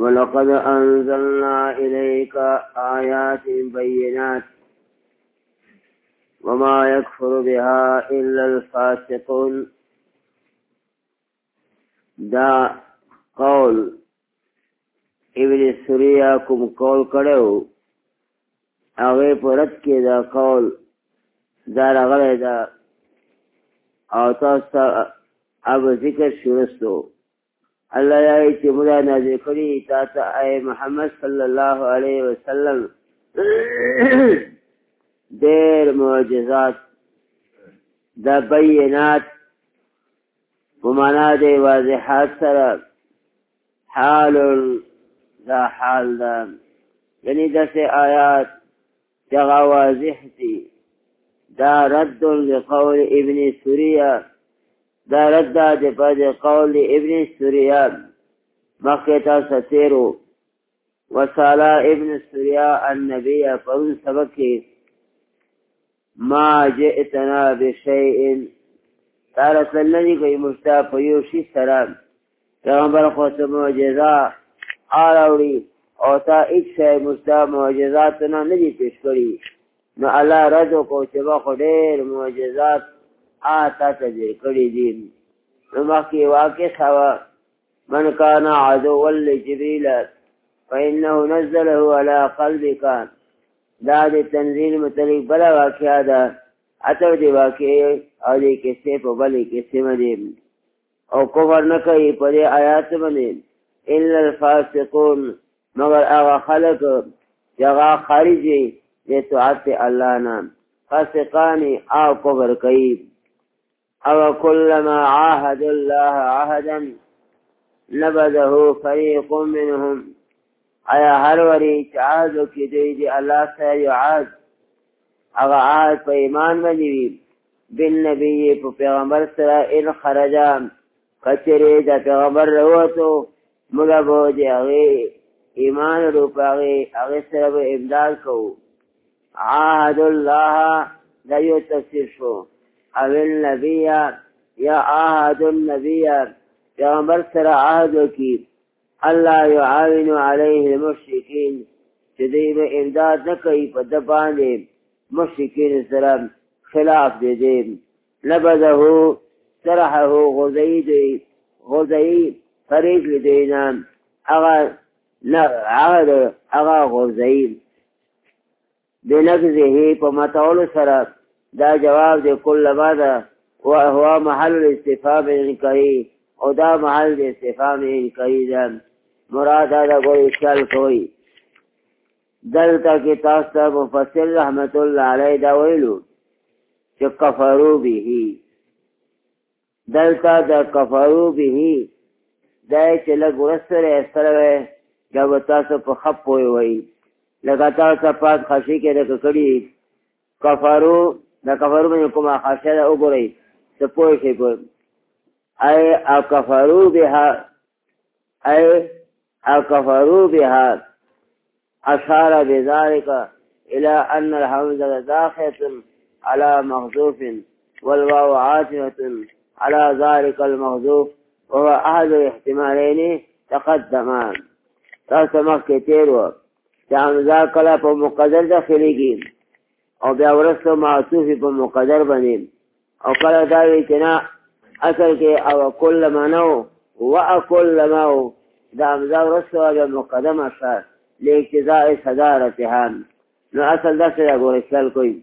ولقد أنزلنا إليك آيات بينات وما يكفر بها إلا الفاسقون. دا قول ابن سوریہ کوم قول کړو هغه پرد کې دا قول دا راغلی دا او تاسو اب ذکر شروع الله یې چې موږ نازل کړی تاسو اے محمد صلی الله علیه وسلم ډېر معجزات دا بینات ومانا دی واضحات سره حال دا حال دا یعنی داسې آیات چغا واضح دی دا رد لقول ابن سوریہ دا رد دی پا دی قول ابن سوریہ مخیطا ستیرو وصالا ابن سوریہ النبی پرون سبکی ما جئتنا بشیئن تارت لنی کوئی مشتا پیوشی سرام پیغمبر خود معجزہ آراوڑی او تا ایک شای مشتا معجزاتنا ندی پیش کری نو اللہ ردو کو چبا خودیر معجزات آتا تذیر کری دیم نو مخی واقع سوا من کان عدو لجبریل فإنه نزله على قلبك دا دی تنزیل متعلق بلا واقعہ دا اتر دی واقعی او دی کسی پا بلی کسی مدیم او کفر نکئی پا دی آیات مدیم الا الفاسقون مگر آغا خلق جغا خارجی دی طاعت اللہ نام فاسقانی آو کفر کئی او کلما عاہد اللہ عہدا نبذه فریق منهم آیا هر وری چاہدو کی دوی دی اللہ سر یو عاد اگا عاد پا ایمان بنیوی بن نبی پا پیغمبر سر ان خرجا کچری دا پیغمبر روتو ملبو دی اغی ایمان رو پا اغی سر با امداد کو عاہد اللہ دا یو تفسیر شو او النبی یا عاہد النبی پیغمبر سر عہدو کی اللہ یعاون علیہ المشرکین چدی میں امداد نکئی پا دبانے مشرکین سرم خلاف دے دے نبذہو سرحہو غزئی فریق لدینا اغا غزئی بنگزہی پا مطول سرم دا جواب دے کل مادا وہو محل الاستفام انکری او دا محل دے استفام انکری دا مراد دا کوئی خیال کوئی دلتا کی تاستا مفسر رحمت اللہ علیہ دا ویلو چه کفرو بیہی دلتا دا کفرو بیہی دا چه لگ ورسر ایسروے جب تاستا پا خب پوئی وی لگا تاستا پاس خاشی کے دا ککڑی کفرو دا کفرو میں کما خاشی دا اگو رئی سپوئی شی پوئی اے اکفرو بیہا اکفرو بیہا اشار بذلك الى ان الحمزة داخلة على محذوف والواو عاطفة على ذلك المحذوف وهو احد الاحتمالين تقدمان تاسمخ کے تیرو حمزہ کلا پا مقدر داخلی گی او بیا ورسو معصوفی پا مقدر بنیم او کلا داوی چنا اصل کے او کل منو و اکل مو دا حمزہ ورسو بیا مقدم اشار لیکتضاء صدارتها نو اصل دا سر اگو رسال کوئی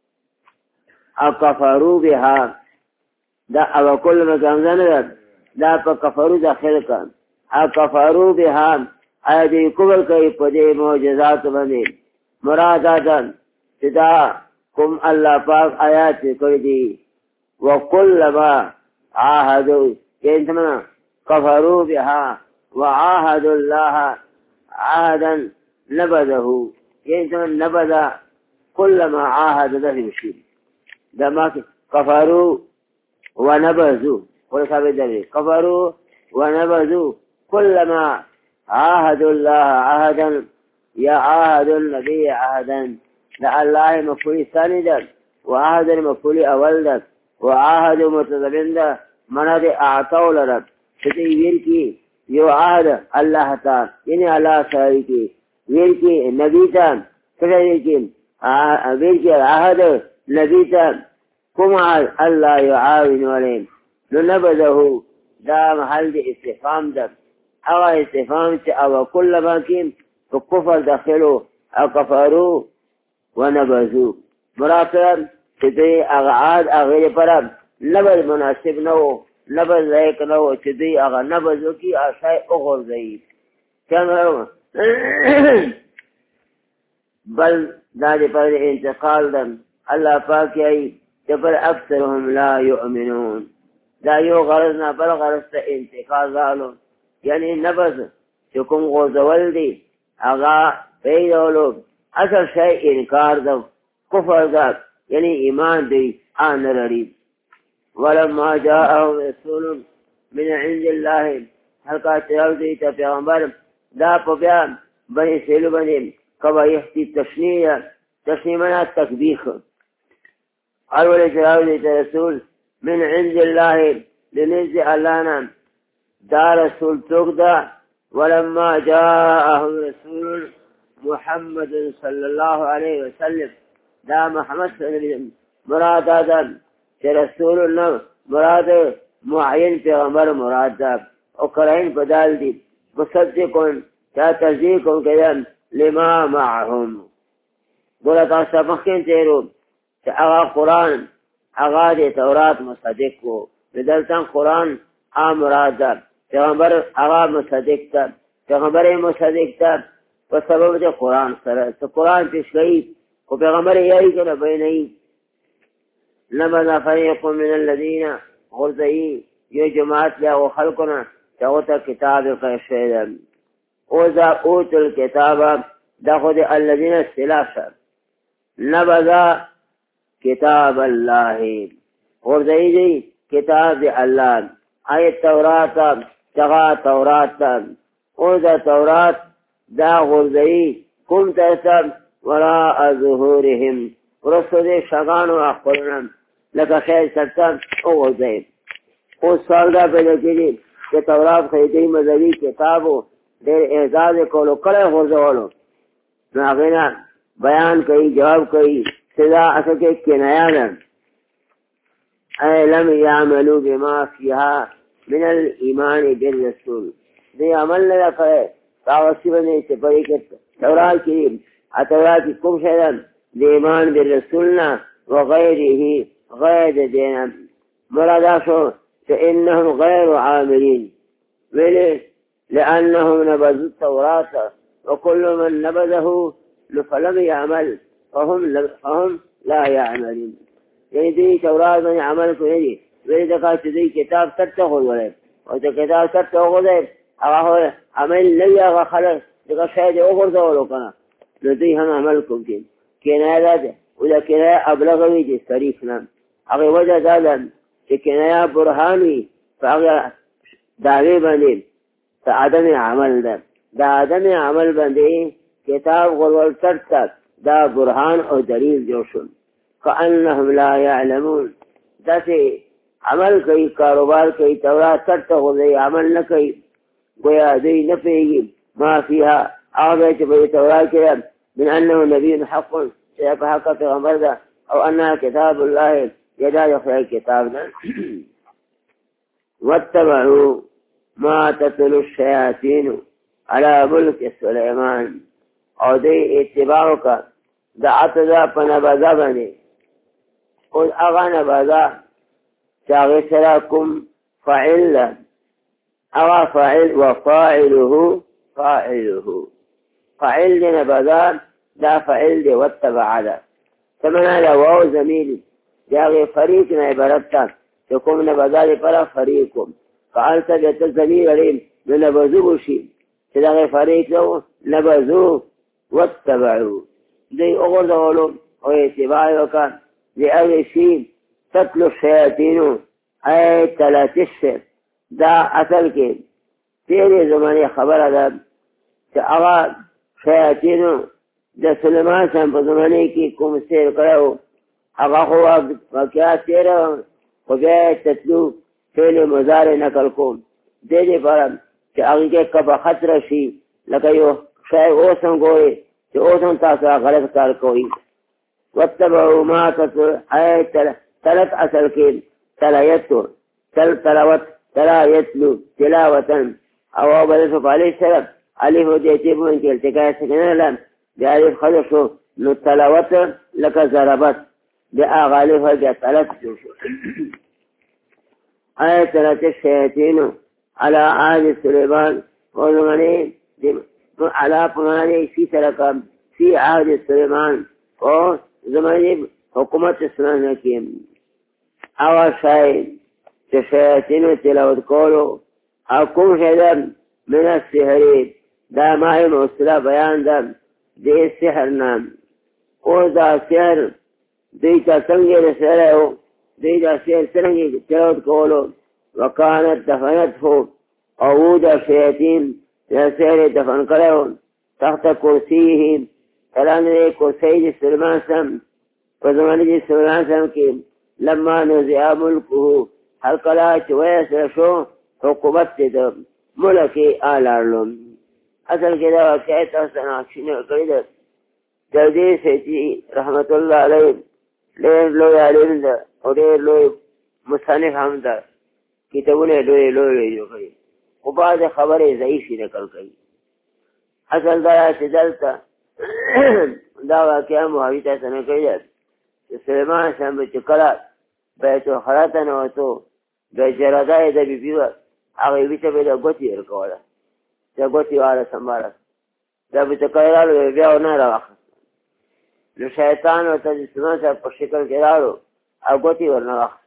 اکفرو بها دا او کل مکمزن دا پا کفرو داخل کن اکفرو بها آیا دی کبر کئی پدی معجزات بندی مراداتا صدا کم اللہ پاک آیات کر دی وکل ما عاہدو کہ انتمنا کفرو بها وعاہد اللہ عاهدا نبذه يعني نبذ كل ما عاهد له المشرك ده ما كفروا ونبذوا قل كذا كفروا ونبذوا كل ما عاهدوا الله عهدا يا عاهد النبي عهدا لا الله مفعول ثاني ده وعهد المفعول اول ده وعاهد متضمن ده من ده اعطوا لرب تدویر کی یو عهد الله تا یعنی الله سره کی ویل کی نبی تا سره کی ویل کی عهد نبی تا کوم الله يعاون عليهم نو نبذه دا محل دی استفهام ده هغه استفهام چې او کله باندې په کفر داخلو او کفارو ونبذو مراتب چې دی هغه عاد هغه پر نبذ مناسب نه وو نبذ لایق نه وو چې دی هغه نبذو کی آشای وګرځي څنګه بل دا دې پر انتقال ده الله پاک یې چې پر اکثرهم لا يؤمنون دا یو غرض نه بل غرض ته انتقال رالو یعنی نبذ چې کوم غوزول دی هغه پیدولو اصل شی انکار ده کفر ده یعنی ایمان دی آن لري ولما جاءهم رسول من عند الله حلقا تیاو دی تا پیغمبر دا په بیان بنی سیلو بنی قبایحتی تشنیه منا تکبیخ اول تیاو دی تا رسول من عند الله لنزد اللہنا دا رسول توق دا ولما جاءهم رسول محمد صلی اللہ علیہ وسلم دا محمد صلی اللہ علیہ وسلم مراد دا کہ رسول اللہ مراد معین پیغمبر مراد دا او قرائن بدال دی مصدقون تا تصدیقون کدن لما معهم بولتا سبخین تیرو کہ اغا قرآن اغا دی تورات مصدق کو بدلتن قرآن مراد دا پیغمبر اغا مصدق دا پیغمبر مصدق دا و سبب دی قرآن سره تو قرآن پیش گئی و پیغمبر یہی کنا بینئی نبذ فریق من الذین غرزئی یو جماعت لیا و خلقنا چاوتا کتاب قیشیدن اوزا اوت الكتاب دا خود الذین السلاسا نبذ کتاب اللہ غرزئی دی کتاب دی اللہ آیت توراتا چغا توراتا اوزا تورات دا غرزئی کم تحسب وراء ظهورهم ورسو دی شغانو اخبرنا لکا خیر سکتا او غرزئی او سوال دا پیدا کردی کہ تورات خیدی مذہبی کتابو دیر اعزاز کولو کلے غرزولو ناغینا بیان کئی جواب کئی سزا اصل کے کنایانا اے لم یعملو بما فیہا من الایمان بالرسول دی عمل لگا کرے تاوسی بنے سے پڑی کہ تورات کی اتورات کی کم شیدن دی ایمان بالرسولنا وغیره غیر دینا مرادا شو فإنهم غير عاملين لأنهم نبذوا التوراة وكل من نبذه فلم يعمل فهم لا يعملون يعني دي توراة من عمل كندي وإذا دي كتاب تتخذ وليه وإذا كتاب تتخذ وليه أغاهو عمل لي أغا خلق لقد شاهد أخرى ولو كان لدي هم عملكم كناية ذاته وإذا كناية أبلغوي دي صريفنا أغي وجه ذاتا كناية برهاني فأغي دعوي بندي فعدم عمل دا عدم عمل بندي كتاب غرول ترتب دا برهان أو دليل جوشن كأنهم لا يعلمون داسي عمل كي كاروبار كي تورات ترتخو دي عمل نكي گویا دي نفعي ما فيها أعضيت بي تورات كي من أنه نبي حق سيبحق في غمرده أو أنها كتاب الله يدا يخير الكتاب واتبعوا ما تتلو الشياطين على ملك سليمان او دي اتباعك دعت ذا فنبذا بني قل اغا نبذا شاغي سراكم فعل اغا فعل وفاعله فعل دي نبذا دا فعل دي واتبع ذا ثمنا لواو زميلي جاغي فريقنا عبارتا تكون نبذا لفرا فريقكم فعلت بيت الزميل عليهم لنبذوه شيء تلاغي فريق له نبذوه واتبعوا دي اغرده لهم ويتباعي وكان لأي شيء تتلو الشياطين اي تلاتشف دا اصل کے تیرے زمانے خبر ادا اغا شیاطین دا سلمان سان په زمانے کی کوم سیر کرو اغا خو واقعات تیرا خو بیا تتلو فعل مضارع نقل کوم دې دې پر چې چې هغې کې که به خطره شي لکه یو شی اوس هم ګورئ چې اوس هم تاسو غلط کار کوئ واتبعوا ما تلت اصل کې تلایتو تلاوت تلا یتلو تلاوتن او بدل فعلی سرب الف دې چې مونږ کې التقاء سکنه لم بیا الف خلصو نو تلاوت لکه ضربت د اغالف د تلت شو آیت تلت الشیاطین على عهد سلیمان وزمانی على پمانی فی سرکم فی عهد سلیمان او زمانی حکومت اسلام کې او شاید چې شیاطینو تلاوت کولو او کوم شیدن من السحر دا ماهی موصله بیان ده د سحر نام او دا سحر دوی ته څنګه رسېدلی و دوی دا سحر څرنګه تلاوت کولو وکانت دفنته او دا شیاطین دا سحر دفن کړی و تحت کرسیه تلاندې کرسی د سلیمان سم په زمانه د سلیمان سم کې لما نزع ملکه هر کله چې ویسره شو حکومت د ملک یې آلارلو اصل کې دا واقعه تاسو ته ناکشینه کړې ده جلدی سیچی رحمت الله علیه ډېر لوی عالم ده او ډېر لوی مصنف هم ده کتابونه لوی لوی جوړ کړي خو بعضې خبرې ضعیفې نقل کوي اصل دا چې دلته دا واقعه محاوي تاسو نه کړې ده چې سلیمان اسلام به چې کله بیت الخلا ته ننوتو د جرده د بیبي وه هغې بیبي ته به د ګوتې ورکوله چې ګوتې واله سنباله دا به چې کله راغلو بیا ونه راواخیسته نو شیطان ورته د سلیمان صاحب په شکل کې راغلو او ګوتې ورنه واخیسته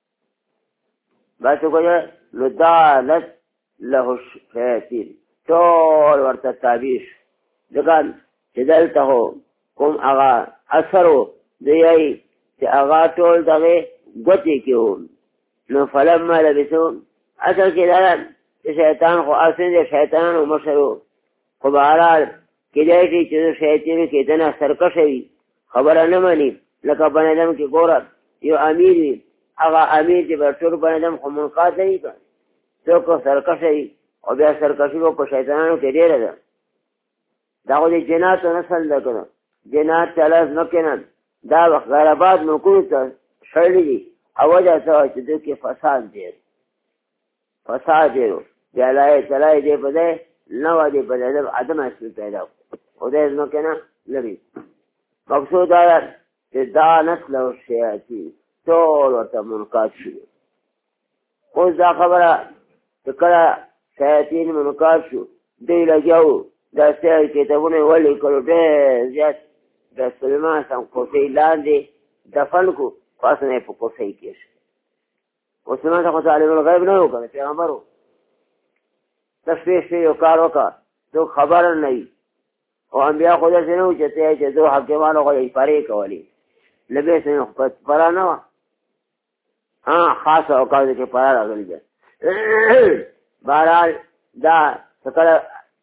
بس وکړه نو دالت له الشیاطین ټول ورته تابع شو ځکه چې دلته خو کوم هغه اثر و دوی چې هغه ټول دغې ګوتې کې و نو فلما لبثو اصل کې دا چې شیطان خو اصل د شیطانانو مشر و خو بهرحال کیدای شي چې شیطانو کې دنه سرکشه وي خبره نه مني لکه بني ادم کې ګوره یو امیر وي هغه امیر چې به ټول بني ادم خو منقاد نه وي که څوک سرکشه وي او بیا سرکشي به په شیطانانو کې ډېره ده دا خو د جناتو نسل ده که نه جنات چې الله ځمکې نه دا وخت غیرآباد ملکونو ته شړلي دي او وجه څه وه چې دوی کې فساد ډېر فساد ډېر و بیا الله تعالی دې په دی نه وه دې په دی عدم اصل پیدا کړو خو دی ځمکې نه لري مقصود دا ده چې دا نسل الشیاطین ټول ورته منقاد شوي اوس دا خبره چې کله شیاطین منقاد شو دوی لګیا وو دا سحر کتابونه یې ولیکلو ډېر زیات د سلیمان سم کوسۍ لاندې دفن کړو پاسه نه یې په کوسۍ کېښود اوس سلیمان ته خو عالم الغیب نه و که نه پیغمبر و ته شپې یو کار وکړه څوک خبره نه وي او انبیا خو داسې نه وو چې ته چې دو حاکمانو خو یې پرې کولې لبې سنې خو پره نه وه خاص اوقاتو کې پره راغلې ده بهرحال دا څه کله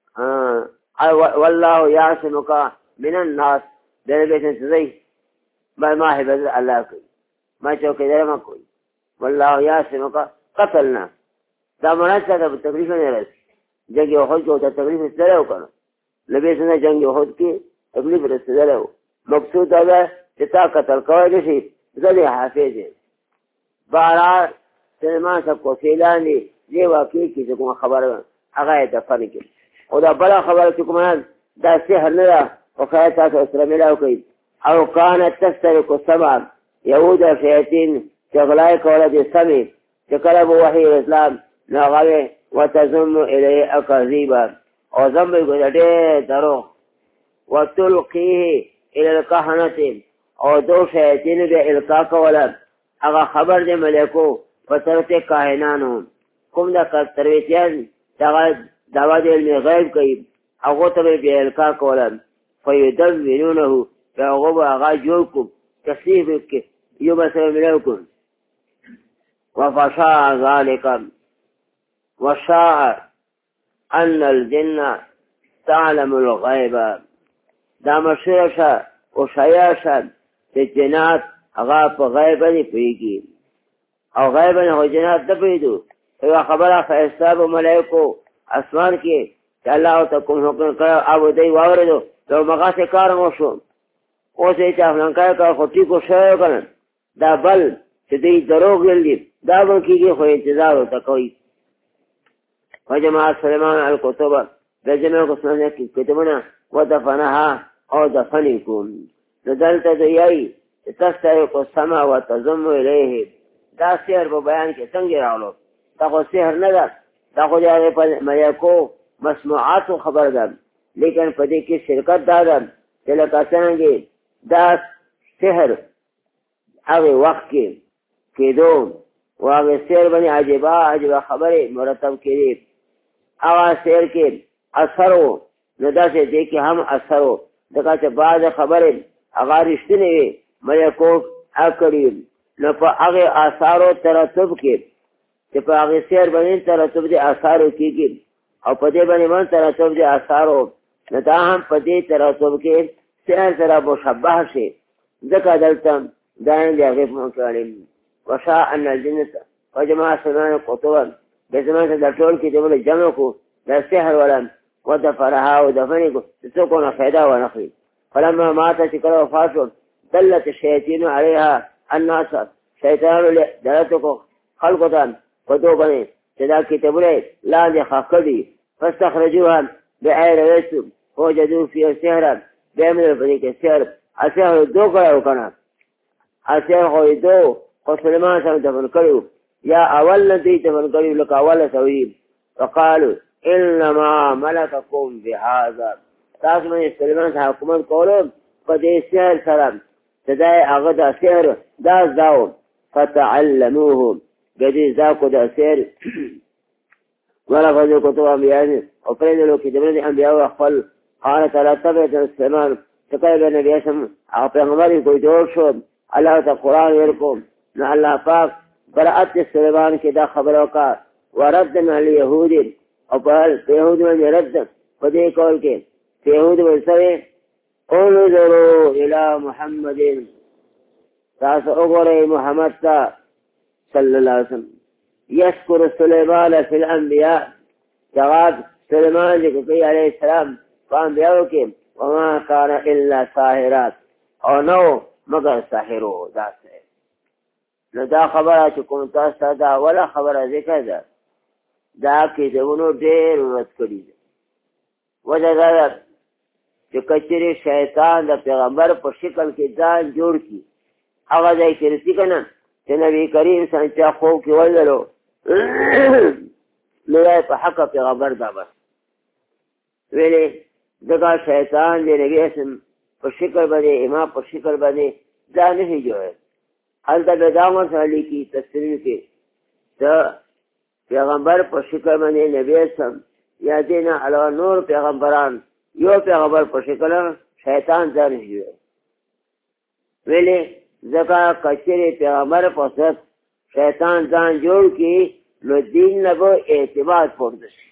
والله یعصمک من الناس دې به څه ځای ما حفظ الله کوي ما چوکیدار ما کوي والله یعصمک قتلنا دا مناسبه ده تکلیف نه راځي جنگ احد کو ته تکلیف سره وکړه لبې څنګه جنگ احد کې تکلیف رسېدلی مقصود دا ده چې تا قتل کوی نه شي زه دې حافظ یم بهرحال سلیمان صاحب کوسۍ لاندې دې واقعې کې چې کومه خبره هغه یې دفن کړي او دا بله خبره چې کومه دا سحر نه ده خو خیر تاسو سره میلاو کوي او کانت تسترق السمع یهود او شیاطین چې غلا یې کوله د سمې چې کله به وحی اسلام نو هغه وتزم الیه اکاذیبا او ذم به یې ډېر دروغ وتلقیه الی الکهنة او دو شیاطین به القا کوله هغه خبر د ملکو په طرف کاهنانو کوم دا ترویتیان دعوا د علم غیب کوي هغو ته به بیا القا کوله فیدونونه بیا هغو به هغه جوړ کړو تصریف یې کړي یو به سره ملاو کړو وفشاء ذلك وشاء ان الجن تعلم الغیب دا مشهور شه او شایع شه چې جنات هغه په غیب نه پوهېږي او غیب نه خو جنات نه پوهېدو یوه خبره ښایسته به ملایکو اسمان کې چې الله ته کوم حکم کړ او دوی واورېدو نو مغاسې کار وشو اوس یې چې افلانکای کار خو ټیکو شوی که نه دا بل چې دوی دروغ ویل دي دا به کېږي خو انتظار ورته کوي وجمع سلیمان الکتب د جمع قسمه کتابونه ودفنها او دفن کن نو دلته دوی تستحق السمع وتضم الیه دا سحر په بیان کې څنګه راغلو دا خو سحر نه ده دا خو د هغې په ملایکو مسموعاتو خبر ده لیکن په دې کې شرکت دا ده چې لکه څنګه دا سحر هغې وخت کې کېدو و هغې سحر باندې عجیبه خبرې مرتب کېدې هغه سحر کې اثر و نو داسې دې کې هم اثر و ځکه چې بعضې خبرې هغه رښتینې وي ملکو اکړي نو په هغې آثارو ترتب کې چې په هغې سیر باندې ترتب د آثارو کېږي او په دې باندې من ترتب د آثارو نو دا هم په دې ترتب کې سیر سره مشبه شي ځکه دلته دا د هغې په مکړم وشاء ان الجنة وجمع سلیمان قطبا د زمان ته د ټول کتابونه جمع کړو د سحر ولم ودفنها ودفن کړو چې څوک ونه فایده ونه اخلي فلما مات چې کله وفات شو دلت الشیاطین علیها الناس شیطانانو دلته کو خلقو ته په دو باندې چې دا کتابونه لاندې ښخ کړي فاستخرجوها بغیر ویسو وجدوا فيها سحرا بیا مې په دې کې سحر السحر دو کړی و که نه السحر خو یې دو خو سلیمان سره دفن کړي یا اول نه دوی دفن کړي لکه اوله سوي فقالوا انما ملککم بهذا تاسو باندې سلیمان سره حکومت کولو په دې سحر سره چې دا هغه دا سحر دا زده و فتعلموه بدې زده کو دا سحر ولفظو کتب انبیاء او پرېږدلو کتابونه د انبیاءو خپل قال تعالی تبعت سلیمان چې کله به نبي اسلام هغه پیغمبر یې کوی جوړ شو الله ته قرآن ورکو نو الله پاک برأت سلیمان کې دا خبره وکړه وردنا الیهود او په یهودو باندې رد په دې کول کې چې یهود ورسوي انظروا الى محمد تاسو وګورئ محمد ته صلی الله علیه وسلم یشکر سلیمان فی الانبیاء جواب سلیمان ذکر کوي علیه السلام په انبیاءو کې وما کان الا ساحرات او نو مگر ساحرو داسې نو دا خبره چې کوم تاسو ته دا اوله خبره ذکر ده دا کتابونو ډېر ورد کړي دي وجه دا ده چې کچېرې شیطان د پیغمبر په شکل کې ځان جوړ کړي هغه ځای کې رسي که نه چې نبي کریم صلی الله علیه وسلم خوب کې ولرلو نو دا په حقه پیغمبر دا بس ویلې ځکه شیطان د نبي اسلام په شکل باندې امام په شکل باندې ځان نه شي جوړولی هلته به دا مسله لیکي تفسیر کې د پیغمبر په شکل باندې نبی اسلام یا دې نه علاوه نور پیغمبران یو پیغمبر په شکل شیطان ځان نه جوړوي ویلې ځکه کچېرې پیغمبر په صفت شیطان ځان جوړ کړي نو دین نه به اعتماد پورته شي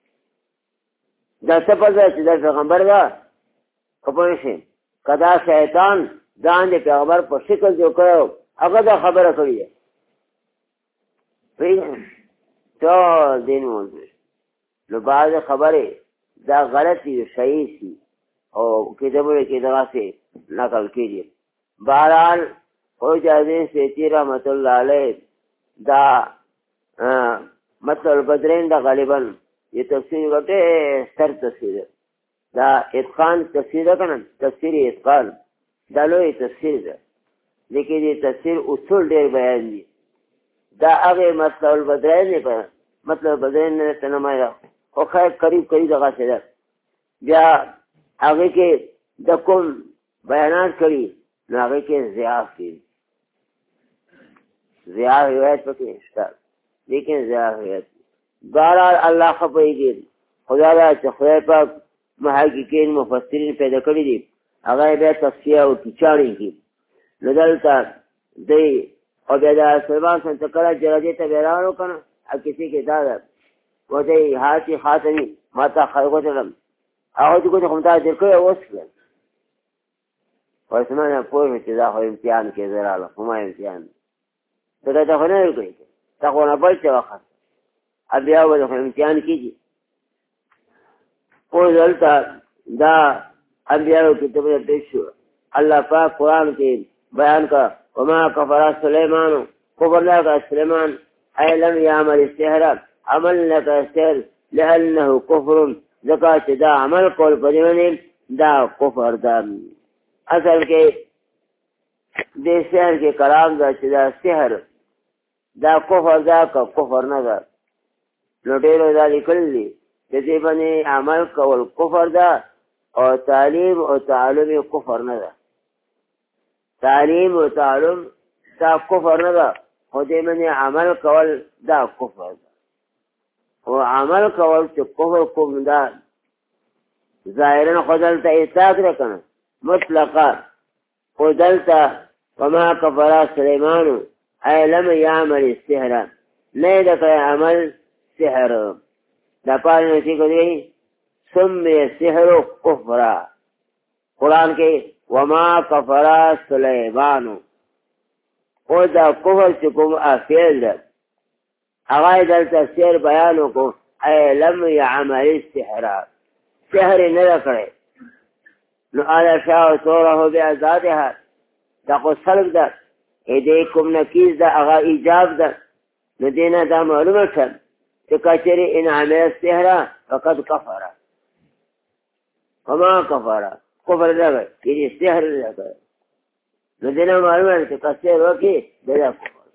دا څه پته چې دا پیغمبر ده که پوه شئ که دا شیطان ځان د پیغمبر په شکل جوړ کړی هغه دا خبره کړې ده پوهېږئ ټول دین موضوع نو بعضې خبرې دا غلطي صحیح سي او کتابونو کې دغسې نقل کېږي بهرحال خواجه عظیم سیوطي رحمت الله علیه دا مطلب البدرین دا غالبا یہ تفسیر وقت ستر تفسیر ہے دا اتقان تفسیر ہے کنا تفسیر اتقان دا لوی تفسیر ہے لیکن یہ تفسیر اصول دیر بیان دی دا اغی مطلب البدرین نہیں پڑا مطلب البدرین نے تنمائی را او خیر قریب دغا سے دا بیا اغی کے دا کم بیانات کری نو اغی کے زیاف کی زیاف روایت پکی اشتار لیکن زیاف روایت بہرحال اللہ خبری گی خدا را چې خدای پاک محققین مفسرین پیدا کړي دي هغه بیا تفسیر او چاړي کی نو دلته دی او بیا د سلمان څخه کله جرادې ته بیرانو کنه او کسی کې دا ده و دی هاتی خاتمی ما تا خلقو تلم هغه چې کوم تا در کړی اوس ورسمانه پوه چې دا خو امتحان کې زراله کومه امتحان ته خو نه ورکړي تا خو نه بل څه وخت بیا به خو امتحان کېږي او دلتا دا انبیاء کتابوں پیش شو اللہ پاک قرآن کے بیان کا وما کفر سلیمان کفر لگا سلیمان اے لم یعمل السحر عمل لگا سحر لأنه کفر ذکا دا عمل قول پدیونی دا کفر دا اصل کے دے سحر کے کلام دا دا سحر دا کفر دا کا کفر ندا نوٹیرو دا لکل لی جیسے بنی عمل قول کفر دا اور تعلیم اور تعلم کفر ندا تعلیم و تعلم دا کفر ندا خودی منی عمل قول دا کفر دا و عمل قول چو کفر کم دا ظاہرن خودلتا اطاق رکنا مطلقا خودلتا وما کفر سلیمانو اے لم یعمل السحر نہیں دکھا عمل سحر دا پاری نسی کو دی سمی سحر کفرا قرآن کے وما کفر سلیمانو او دا کفر چکم افیل دا اغای دلتا سیر بیانو کو اے لم یعمل السحر سحر ندکڑے نو آدھا شاہ سورہو بی ازادها دا کو سلق دا ایدیکم نکیز دا اغا ایجاب دا نو دینا دا معلوم شد کہ کچری ان عمل السحر فقد کفر وما کفر کفر لگا یہ سحر لگا نو دینا معلوم ہے کہ کسیر وکی دینا کفر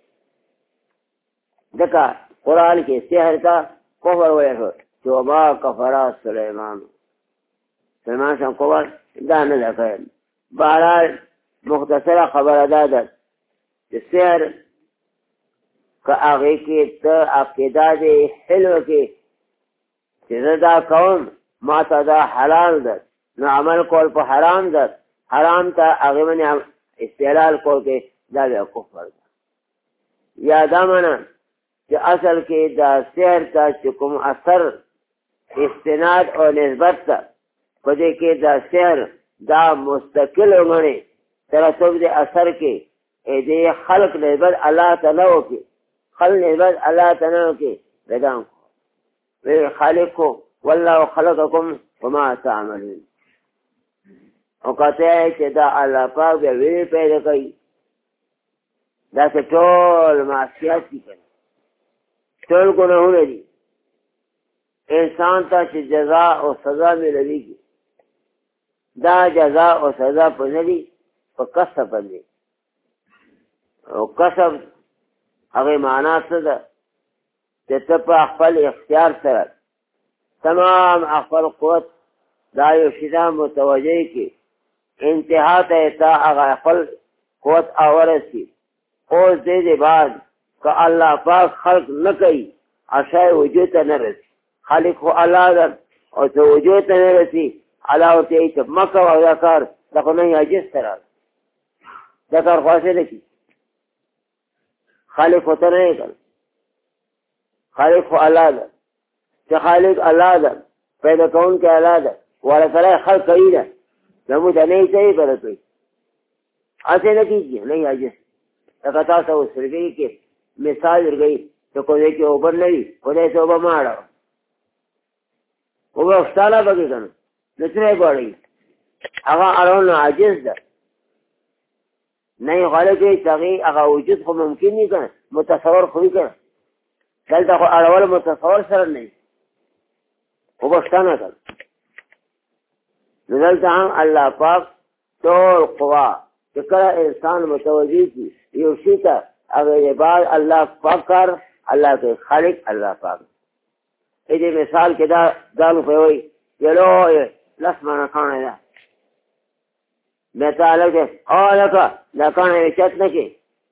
دکا قرآن کے سحر کا کفر ویسو جو وما کفر سلیمان سلیمان سے کفر دا نلکا بہرحال مختصر خبر دادت سحر کا آگے کی تا عقیدہ دے حلو کی چیزا کون ماتا دا حلال دت نو عمل کول پا حرام دت حرام تا آگے منی استحلال کول کے دا بے کفر دا یا دا منا کہ اصل کے دا سحر تا چکم اثر استناد اور نسبت تا پدے کے دا سحر دا مستقل ہونے ترتب دے اثر کے اے دے خلق نسبت اللہ تنو کے خلق نسبت اللہ تنو کے ردان کو خالق کو واللہ خلقکم وما تعملون اور کہتے ہیں کہ دا اللہ پاک بے ویلی پیدا کئی دا سے ٹول معصیات کی کریں ٹول گناہوں نے دی انسان تا چھ جزا و سزا میں لگی کی دا جزا و سزا پر نلی پر کسب بندی اور کسب اگر معنی صدا کہ تب اخفل اختیار سرد تمام اخفل قوت دایو شدہ متوجہ کی انتہا تا اگر اخفل قوت آورسی اوز دے دے بعد کہ اللہ پاک خلق نکی اشای وجود نرسی خالق خو اللہ در اور تو وجود نرسی اللہ ہوتی ہے تو مکہ و ذکر لکھو نہیں عجز سرد ذکر خواصل لکی خالق ہوتا نہیں کر خالق خو اللہ در کہ خالق اللہ در پیدا کون کے اللہ در والا سرائے خلق کئی در نمودہ نہیں چاہیے کرو تو ایسے نہ کیجیے نہیں عجز لکتا سا وہ سرگئی کے مثال در گئی تو کوئی کے اوپر نہیں کوئی سے اوپر مارا وہ افسالہ بگی کرنا نتنے بڑی اگا ارون عجز در نہیں خالق ہے تغییر اگا وجود کو ممکن نہیں کرنا متصور خوی کرنا دلتا خو اول متصور سر نہیں وہ بخشتانا کر نزلتا ہم اللہ پاک طور قوا کہ کرا انسان متوجہ کی یہ اسی کا اگر یہ بعد اللہ پاک کر اللہ کے خالق اللہ پاک ایدی مثال کے دانو پہ ہوئی یہ لو لس مانا کھانا دا میں تعلق ہے لکا لکانا یہ چت نکی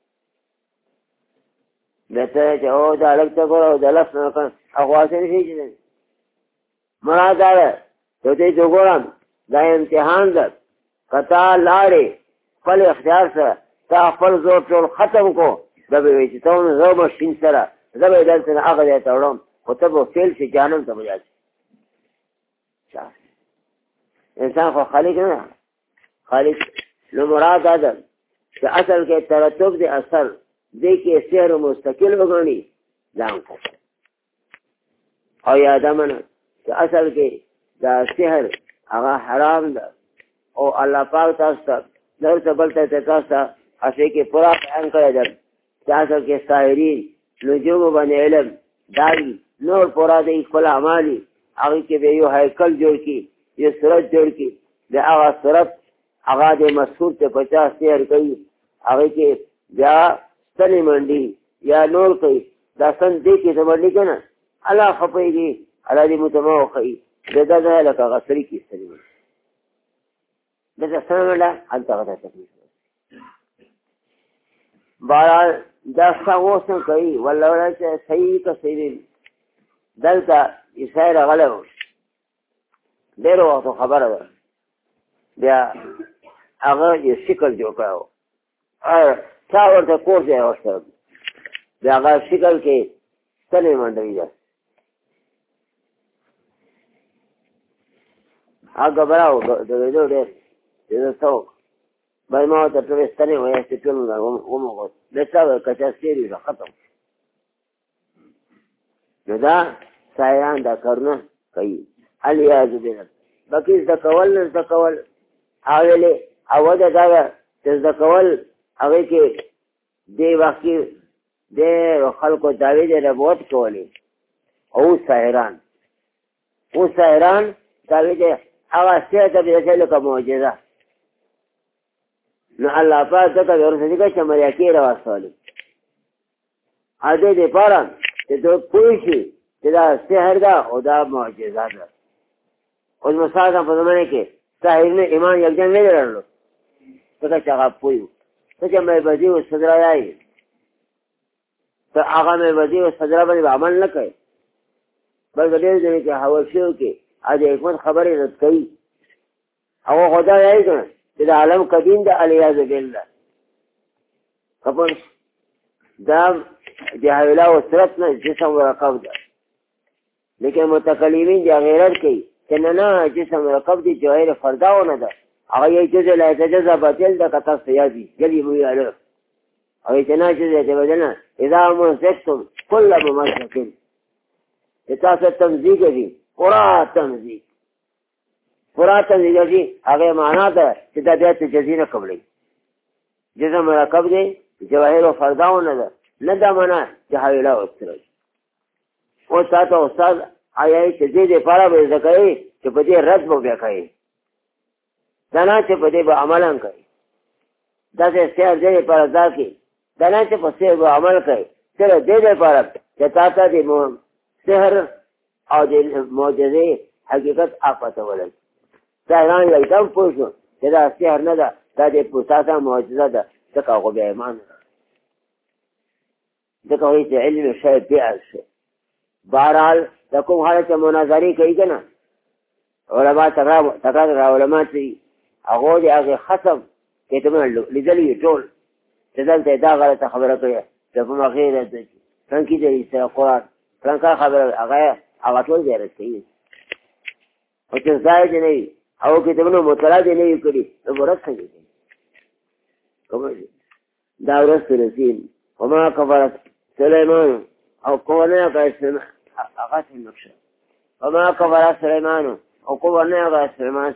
بہتر ہے کہ او دا لگتا کرو دا لس مانا کھانا اخواسی نہیں جنہیں مراد آرہ تو تی تو گرم دا امتحان دا کتا لارے پل اختیار سر تا پل زور چول ختم کو دبی ویچی تاون زور مشین سر دبی دل سر آقا دیتا اڑم خطب و فیل سے جانم تا بجا چی انسان خو خالق نا خالق نو مراد آدم کہ اصل کے ترتب دے اثر دے کے سحر مستقل بگانی دام کو اور یاد امنا کہ اصل کے دا سحر هغه حرام ده او الله پاک تاسو ته نور څه بل ته تاسو ته اصلي کې پورا بیان کړی ده چې اصل کې ساحرین نجوم باندې علم داري نور پورا د خپل اعمالي هغه کې به یو هیکل جوړ کی یو صورت جوړ کی د هغه صورت هغه د مسعود ته 50 سحر کوي هغه کې بیا سنې منډي یا نور کوي دا سن دې کې سمړي کنه الله خپېږي الله دې متموخي دغه لکه غسري کې سړي دغه څنګه انت غته تکلیف بارا دا څنګه کوي والله چې صحیح کا صحیح دلته یې غلو ډېر وخت خبره ده بیا هغه یې شکل جوړ کړو چا ورته کور دی اوسه بیا هغه شکل کې سنې منډوي ده هغه براو د دې ډېر دې څو بای ما ته ټول ستنې وایي چې ټول ومغه د څا کچا سیری ده ختم نو دا سایران دا کارونه کوي الیاذ بالله بقي د کول اوله اوده دا د کول هغه کې دی وخت د خلکو داوی د ربوت کولی او سایران داوی د هغه څه ته به څه لکه معجزه نو الله پاک ته ورسېږي چې مریاکی راوستل اده دې پاره چې دوی کوی شي چې دا سحر ده او دا معجزه ده او مثلا په زمانه کې سحر نه ایمان یکجن نه لرلو څنګه چې هغه پویو څنګه مې بدی او صدرا یای ته هغه مې بدی او صدرا باندې عمل نه کوي بلکې دې کې حواشیو کې اده حکمت خبرې رد کوي او خدای یې کنه چې د عالم قدیم د الیاذ بالله خبر دا جاهلا او صرف نه جسم ورقب ده لیکن متکلمین دی غیرت کوي چې نه جسم ورقب دي جواهر فرداونه ده هغه یې جزء لا تجزا باطل ده کته سیادي جلی وی اله او چې نه چې دې بدنه اذا مسكتم كل ممسك تاسو تمزیق دي پورا تمزیق دي هغه معنا ده چې د دې جزینه قبلې جسم مرکب دي جواهر او فرداونه ده نه دا معنا چې حویلا اوسره او تاسو استاد آیا چې دې لپاره به ځکه چې په دې رد مو بیا کوي دنا چې په دې به عمل کوي دا چې سیر دې لپاره ځکه دنا چې په سیر به عمل کوي تر دې لپاره چې تاسو دې سحر او د معجزې حقیقت آفت ولل سحران یکدم پوښتنه چې دا سحر نه ده دا د پوتاسا معجزه ده ځکه هغه به ایمان ځکه وایي چې علم شی بیع شي بهرحال د کوم حالت مناظرې کوي که نه علما تکرار علما چې هغه د هغې ختم کتابونه لیدلي ټول چې دلته دا غلطه خبره کوي چې په مغې ده فلانکي د سره قرآن فلانکا خبره هغه ټول دی رد کوي او چې ځای دې نه وي او کتابونه مطالعه دې نه وي کړي نو مرد څنګه کوي دا ورځ رسیم وما كفر سليمان او قولنا كاسم اغاث النقشة وما كفر سليمان او قولنا كاسم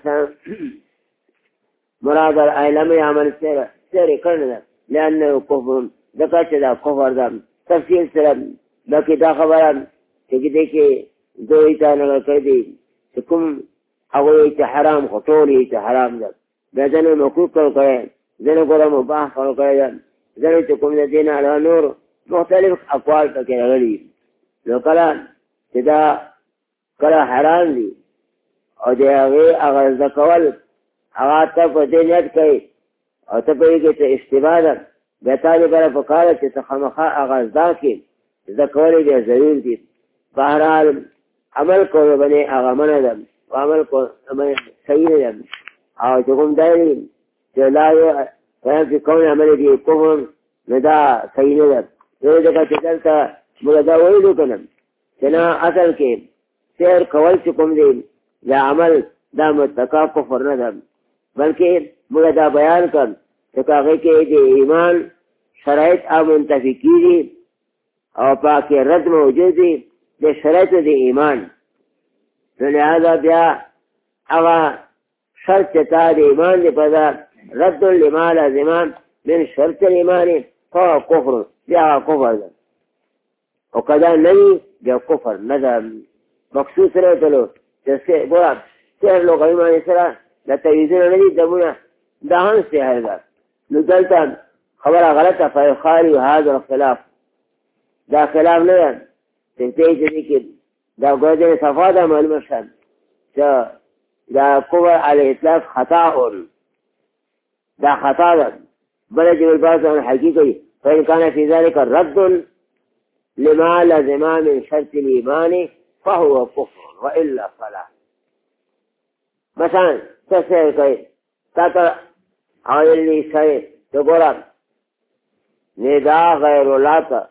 مراد العالم يعمل سيري كرنا لأنه كفر دكاتة دا كفر دا تفسير سلام لكي دا خبرا تجده كي دوئتا نغاكي تكم اغوئتا حرام خطوليتا حرام دا بذن مكوك كالكرين ذن قرى مباح كالكرين ذن تكم لدينا على نور مختلف اقوال تكي غلي لو کلا چې دا کلا حرام دي او د هغې هغه زده کول هغه ته په دې نیت کوي او ته پوهېږې چې اشتباه ده بیا تا لپاره پکار ده چې ته خامخا هغه زده کړې زده کول یې بیا ضرور دي بهرحال عمل کول باندې هغه منع ده او عمل کول باندې صحیح نه ده او چې کوم دی چې لا فی کون عمل دي کفر نو دا صحیح نه ده یو ځکه چې دلته موږ دا ویلو که نه چې نه اصل کې سیر کول چې کوم دی دا عمل دا متقا کفر نه ده بلکې موږ دا بیان کړ چې هغې کې د ایمان شرایط منتفي کېږي او پاکې رد موجود دي د شرایطو د ایمان نو لهذا بیا هغه شرط چې تا د ایمان دی په دا رد لما لازمان من شرط الایمان فهو کفر بیا کفر ده او کدا نه بیا کفر نه ده مخصوص سره تلو چې ګوره سحر لغوي معنی سره د تیزونه نه دي دمونه دا هم سحر ده نو دلته خبره غلطه فیخالي هذا الخلاف دا خلاف نه ده چې دې کې دا ګوره صفا ده معلومه شان چې دا کفر علی اطلاق خطا دا خطا ده بل جبل باز عن حقيقي فإن كان في ذلك رد لما لزم من شرط الإيمان فهو كفر وإلا فلا مثلا تسير كي تطلع أو اللي سير تقول نداء غير الله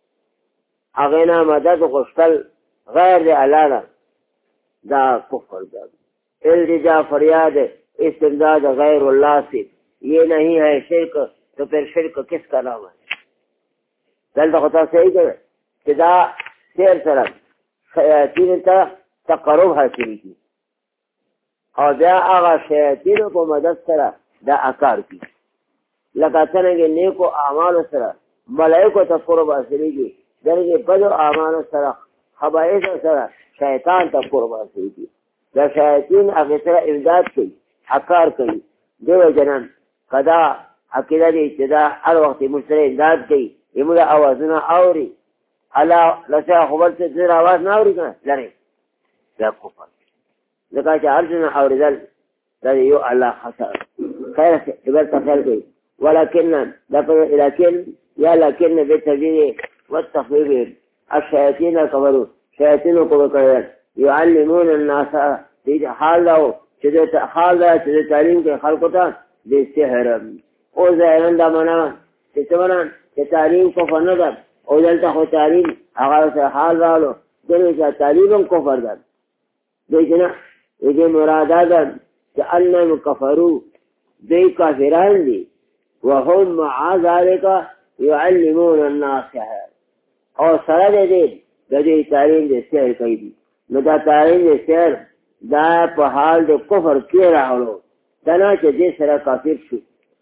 أغنى مدد غشتل غير الله دا كفر دا الرجاء فریاد استمداد غیر اللہ سے یہ نہیں ہے شرک تو پھر شرک کس کا نام ہے دلتا خطا صحیح کرے کہ دا سیر سرم شیاطین تا تقرب حاصلی کی اور دا آغا شیاطین کو مدد سرا دا اکار کی لکا سنگے نیکو اعمال سرا ملائکو تقرب حاصلی کی درگے بدو اعمال سرا خبائث سرا شیطان تقرب حاصلی کی دا شیاطین اغی سرا امداد کی اکار کی دیو جنان قدا عقیدہ دی ابتدا ہر وقت مشترے امداد کی امدہ آوازنا آوری اللہ لسا خبر سے دیر آواز نہ آوری کنا لرے دا کفر لکا چا ارجنا آوری دل دا یو اللہ خسر خیر سے عبرت خیر کی ولكن لكن يا لكن بالتجديد والتخفيف الشياطين كفروا شياطين كفروا يعلمون الناس في حاله شدت حاله شدت تعليم کے خلقتا بالسحر او ظاهرا دا منا تمنا تعلیم کو فنظر او دلتا خو تعلیم هغه حال رالو دغه تعلیم کو فرض دینا دې مراده ده چې انهم كفروا دې کافران دي وهم مع ذلك يعلمون الناس او سره دې د تعلیم دې سیر کوي دي نو دا تعلیم دې سیر دا په حال د کفر کې راغلو دا نه چې دې سره کافر شو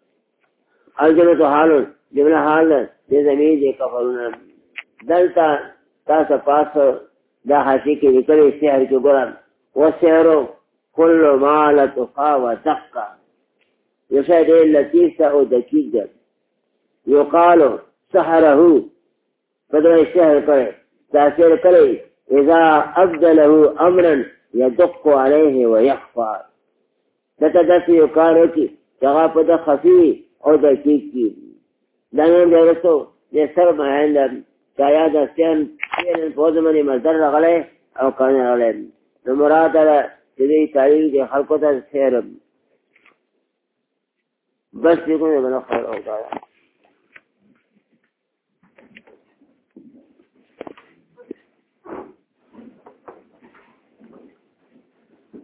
الجنه تو حال جمله حال دې زمين دې کفرونه دلتا تاسو پاس دا حاشیه کې لیکلي سحر کې ګورم وسحر كل ما لا تخا وتقى يشهد اللطيف او دقيق يقال سحره فدر الشهر كله تاثير كله اذا ابدله امرا يدق عليه ويخفى تتدفي يقال كي تغافد خفي او دقيق دائما درسو يسر ما عند كاياد السين سين فوزمني مصدر غليه او كان غليه المراد على تدي تعليل کے خلقوں تا سیر بس دیکھو یہ بنا خیر ہوتا ہے